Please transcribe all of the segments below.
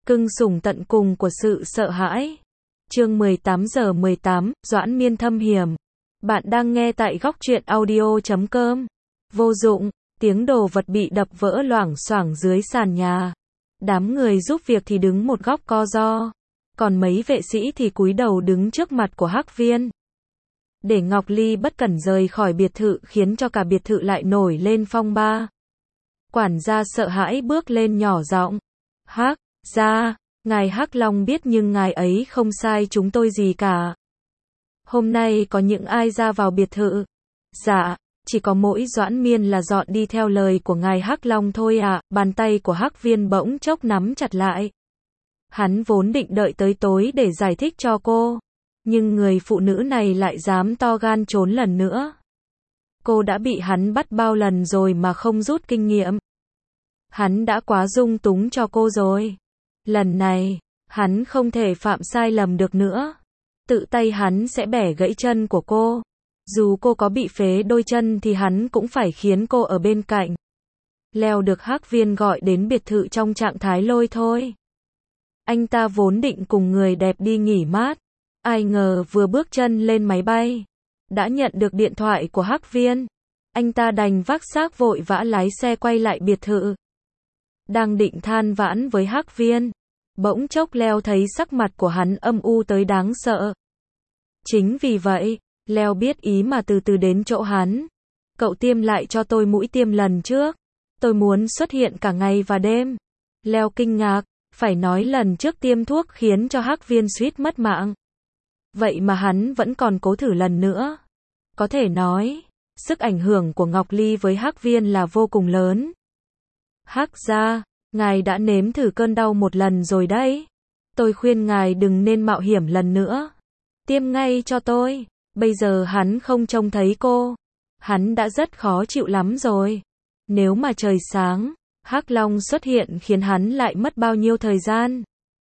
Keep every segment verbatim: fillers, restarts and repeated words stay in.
Cưng sủng tận cùng của sự sợ hãi. Chương mười tám giờ mười tám, Doãn Miên thâm hiểm. Bạn đang nghe tại góc truyện audio chấm com. Vô dụng, tiếng đồ vật bị đập vỡ loảng xoảng dưới sàn nhà. Đám người giúp việc thì đứng một góc co ro, còn mấy vệ sĩ thì cúi đầu đứng trước mặt của Hắc Viên. Để Ngọc Ly bất cẩn rời khỏi biệt thự khiến cho cả biệt thự lại nổi lên phong ba. Quản gia sợ hãi bước lên nhỏ giọng. Hắc gia, ngài Hắc Long biết nhưng ngài ấy không sai chúng tôi gì cả. Hôm nay có những ai ra vào biệt thự? Dạ, chỉ có mỗi Doãn Miên là dọn đi theo lời của ngài Hắc Long thôi ạ. À. Bàn tay của Hắc Viên bỗng chốc nắm chặt lại. Hắn vốn định đợi tới tối để giải thích cho cô, nhưng người phụ nữ này lại dám to gan trốn lần nữa. Cô đã bị hắn bắt bao lần rồi mà không rút kinh nghiệm. Hắn đã quá dung túng cho cô rồi. Lần này, hắn không thể phạm sai lầm được nữa. Tự tay hắn sẽ bẻ gãy chân của cô. Dù cô có bị phế đôi chân thì hắn cũng phải khiến cô ở bên cạnh. Leo được Hắc Viên gọi đến biệt thự trong trạng thái lôi thôi. Anh ta vốn định cùng người đẹp đi nghỉ mát. Ai ngờ vừa bước chân lên máy bay, đã nhận được điện thoại của Hắc Viên. Anh ta đành vác xác vội vã lái xe quay lại biệt thự. Đang định than vãn với Hắc Viên, bỗng chốc Leo thấy sắc mặt của hắn âm u tới đáng sợ. Chính vì vậy, Leo biết ý mà từ từ đến chỗ hắn. Cậu tiêm lại cho tôi mũi tiêm lần trước. Tôi muốn xuất hiện cả ngày và đêm. Leo kinh ngạc, phải nói lần trước tiêm thuốc khiến cho Hắc Viên suýt mất mạng. Vậy mà hắn vẫn còn cố thử lần nữa. Có thể nói, sức ảnh hưởng của Ngọc Ly với Hắc Viên là vô cùng lớn. Hắc gia, ngài đã nếm thử cơn đau một lần rồi đấy. Tôi khuyên ngài đừng nên mạo hiểm lần nữa. Tiêm ngay cho tôi. Bây giờ hắn không trông thấy cô. Hắn đã rất khó chịu lắm rồi. Nếu mà trời sáng, Hắc Long xuất hiện khiến hắn lại mất bao nhiêu thời gian.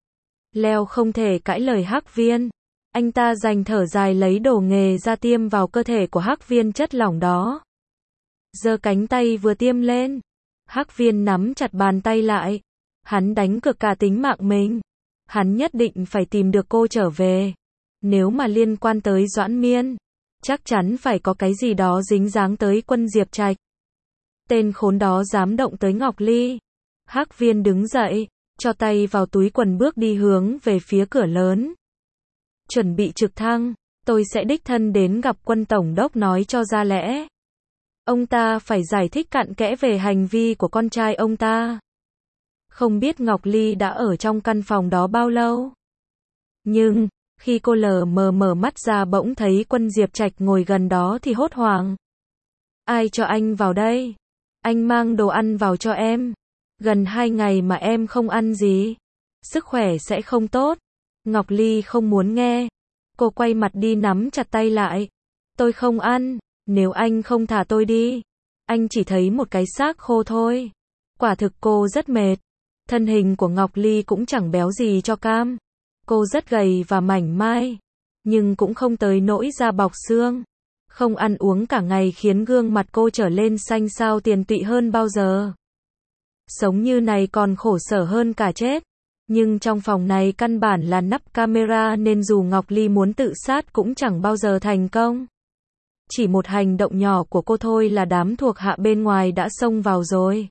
Leo không thể cãi lời Hắc Viên. Anh ta dành thở dài lấy đồ nghề ra tiêm vào cơ thể của Hắc Viên chất lỏng đó. Giơ cánh tay vừa tiêm lên. Hắc Viên nắm chặt bàn tay lại. Hắn đánh cược cả tính mạng mình. Hắn nhất định phải tìm được cô trở về. Nếu mà liên quan tới Doãn Miên, chắc chắn phải có cái gì đó dính dáng tới Quân Diệp Trạch. Tên khốn đó dám động tới Ngọc Ly. Hắc Viên đứng dậy, cho tay vào túi quần bước đi hướng về phía cửa lớn. Chuẩn bị trực thăng, tôi sẽ đích thân đến gặp Quân Tổng đốc nói cho ra lẽ. Ông ta phải giải thích cặn kẽ về hành vi của con trai ông ta. Không biết Ngọc Ly đã ở trong căn phòng đó bao lâu. Nhưng, khi cô lờ mờ mở mắt ra bỗng thấy Quân Diệp Trạch ngồi gần đó thì hốt hoảng. Ai cho anh vào đây? Anh mang đồ ăn vào cho em. Gần hai ngày mà em không ăn gì. Sức khỏe sẽ không tốt. Ngọc Ly không muốn nghe. Cô quay mặt đi nắm chặt tay lại. Tôi không ăn. Nếu anh không thả tôi đi, anh chỉ thấy một cái xác khô thôi. Quả thực cô rất mệt. Thân hình của Ngọc Ly cũng chẳng béo gì cho cam. Cô rất gầy và mảnh mai, nhưng cũng không tới nỗi da bọc xương. Không ăn uống cả ngày khiến gương mặt cô trở lên xanh xao tiền tụy hơn bao giờ. Sống như này còn khổ sở hơn cả chết. Nhưng trong phòng này căn bản là nắp camera nên dù Ngọc Ly muốn tự sát cũng chẳng bao giờ thành công. Chỉ một hành động nhỏ của cô thôi là đám thuộc hạ bên ngoài đã xông vào rồi.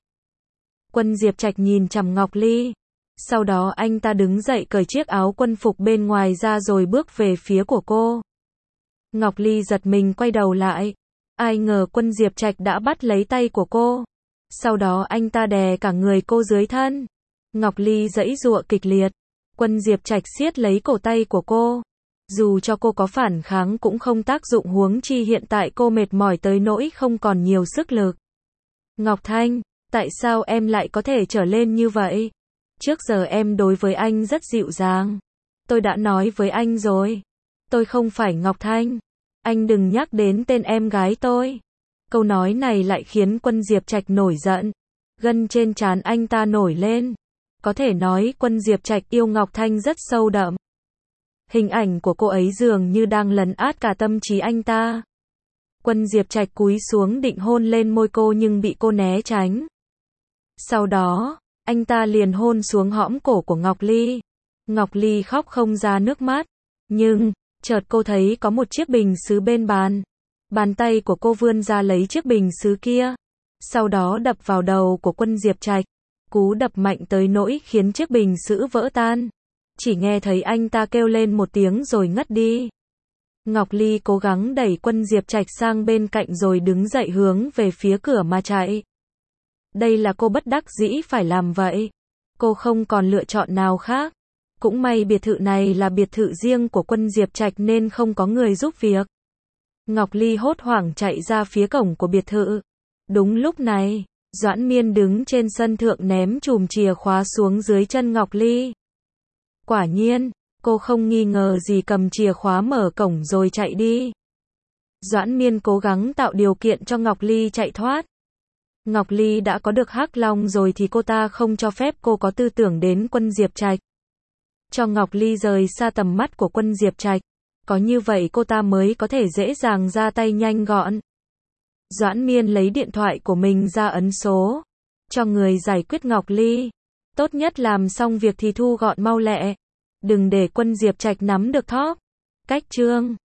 Quân Diệp Trạch nhìn chằm Ngọc Ly. Sau đó anh ta đứng dậy cởi chiếc áo quân phục bên ngoài ra rồi bước về phía của cô. Ngọc Ly giật mình quay đầu lại. Ai ngờ Quân Diệp Trạch đã bắt lấy tay của cô. Sau đó anh ta đè cả người cô dưới thân. Ngọc Ly giãy giụa kịch liệt. Quân Diệp Trạch siết lấy cổ tay của cô. Dù cho cô có phản kháng cũng không tác dụng, huống chi hiện tại cô mệt mỏi tới nỗi không còn nhiều sức lực. Ngọc Thanh, tại sao em lại có thể trở lên như vậy? Trước giờ em đối với anh rất dịu dàng. Tôi đã nói với anh rồi. Tôi không phải Ngọc Thanh. Anh đừng nhắc đến tên em gái tôi. Câu nói này lại khiến Quân Diệp Trạch nổi giận. Gân trên trán anh ta nổi lên. Có thể nói Quân Diệp Trạch yêu Ngọc Thanh rất sâu đậm. Hình ảnh của cô ấy dường như đang lấn át cả tâm trí anh ta. Quân Diệp Trạch cúi xuống định hôn lên môi cô nhưng bị cô né tránh. Sau đó, anh ta liền hôn xuống hõm cổ của Ngọc Ly. Ngọc Ly khóc không ra nước mắt, nhưng, chợt cô thấy có một chiếc bình sứ bên bàn. Bàn tay của cô vươn ra lấy chiếc bình sứ kia, sau đó đập vào đầu của Quân Diệp Trạch. Cú đập mạnh tới nỗi khiến chiếc bình sứ vỡ tan. Chỉ nghe thấy anh ta kêu lên một tiếng rồi ngất đi. Ngọc Ly cố gắng đẩy Quân Diệp Trạch sang bên cạnh rồi đứng dậy hướng về phía cửa mà chạy. Đây là cô bất đắc dĩ phải làm vậy. Cô không còn lựa chọn nào khác. Cũng may biệt thự này là biệt thự riêng của Quân Diệp Trạch nên không có người giúp việc. Ngọc Ly hốt hoảng chạy ra phía cổng của biệt thự. Đúng lúc này, Doãn Miên đứng trên sân thượng ném chùm chìa khóa xuống dưới chân Ngọc Ly. Quả nhiên, cô không nghi ngờ gì cầm chìa khóa mở cổng rồi chạy đi. Doãn Miên cố gắng tạo điều kiện cho Ngọc Ly chạy thoát. Ngọc Ly đã có được Hắc Long rồi thì cô ta không cho phép cô có tư tưởng đến Quân Diệp Trạch. Cho Ngọc Ly rời xa tầm mắt của Quân Diệp Trạch. Có như vậy cô ta mới có thể dễ dàng ra tay nhanh gọn. Doãn Miên lấy điện thoại của mình ra ấn số. Cho người giải quyết Ngọc Ly. Tốt nhất làm xong việc thì thu gọn mau lẹ. Đừng để Quân Diệp Trạch nắm được thóp. Cách chương